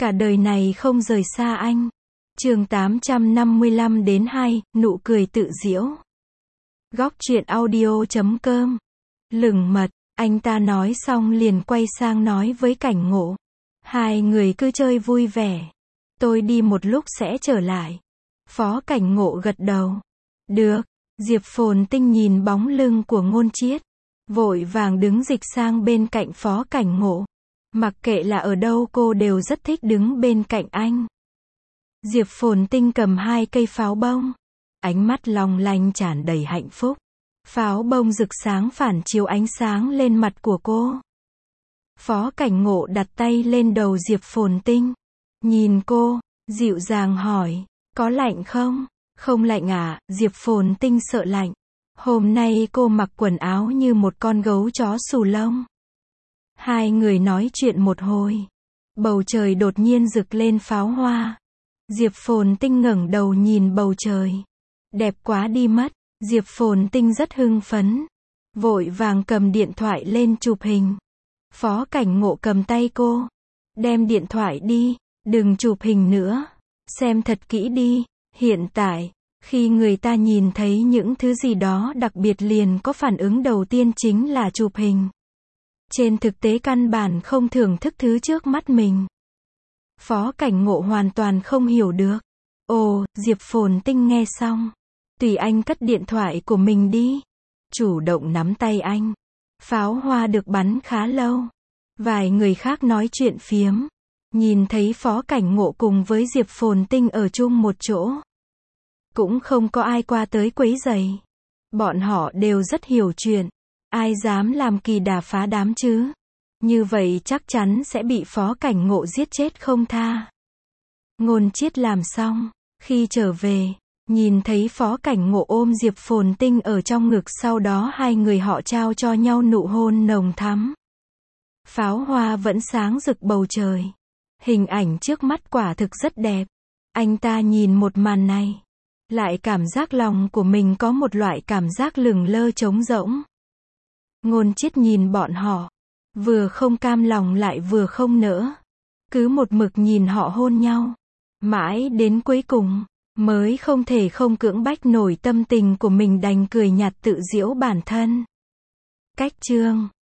cả đời này không rời xa anh. Chương 855-2, nụ cười tự giễu. Góc truyện audio.com. Lừng mật, anh ta nói xong liền quay sang nói với Cảnh Ngộ. Hai người cứ chơi vui vẻ. Tôi đi một lúc sẽ trở lại. Phó Cảnh Ngộ gật đầu. Được. Diệp Phồn Tinh nhìn bóng lưng của Ngôn Chiết, vội vàng đứng dịch sang bên cạnh Phó Cảnh Ngộ. Mặc kệ là ở đâu cô đều rất thích đứng bên cạnh anh. Diệp Phồn Tinh cầm 2 cây pháo bông. Ánh mắt long lanh tràn đầy hạnh phúc. Pháo bông rực sáng phản chiếu ánh sáng lên mặt của cô. Phó Cảnh Ngộ đặt tay lên đầu Diệp Phồn Tinh. Nhìn cô, dịu dàng hỏi, có lạnh không? Không lạnh à? Diệp Phồn Tinh sợ lạnh. Hôm nay cô mặc quần áo như một con gấu chó xù lông. Hai người nói chuyện một hồi. Bầu trời đột nhiên rực lên pháo hoa. Diệp Phồn Tinh ngẩng đầu nhìn bầu trời. Đẹp quá đi mất. Diệp Phồn Tinh rất hưng phấn. Vội vàng cầm điện thoại lên chụp hình. Phó Cảnh Ngộ cầm tay cô. Đem điện thoại đi. Đừng chụp hình nữa. Xem thật kỹ đi. Hiện tại, khi người ta nhìn thấy những thứ gì đó đặc biệt liền có phản ứng đầu tiên chính là chụp hình. Trên thực tế căn bản không thưởng thức thứ trước mắt mình. Phó Cảnh Ngộ hoàn toàn không hiểu được. Ồ, Diệp Phồn Tinh nghe xong. Tùy anh cất điện thoại của mình đi. Chủ động nắm tay anh. Pháo hoa được bắn khá lâu. Vài người khác nói chuyện phiếm. Nhìn thấy Phó Cảnh Ngộ cùng với Diệp Phồn Tinh ở chung một chỗ. Cũng không có ai qua tới quấy rầy. Bọn họ đều rất hiểu chuyện. Ai dám làm kỳ đà phá đám chứ? Như vậy chắc chắn sẽ bị Phó Cảnh Ngộ giết chết không tha. Ngôn Chiết làm xong. Khi trở về, nhìn thấy Phó Cảnh Ngộ ôm Diệp Phồn Tinh ở trong ngực, sau đó hai người họ trao cho nhau nụ hôn nồng thắm. Pháo hoa vẫn sáng rực bầu trời. Hình ảnh trước mắt quả thực rất đẹp. Anh ta nhìn một màn này. Lại cảm giác lòng của mình có một loại cảm giác lửng lơ trống rỗng. Ngôn Chiết nhìn bọn họ. Vừa không cam lòng lại vừa không nỡ. Cứ một mực nhìn họ hôn nhau. Mãi đến cuối cùng, mới không thể không cưỡng bách nổi tâm tình của mình, đành cười nhạt tự giễu bản thân. Cách chương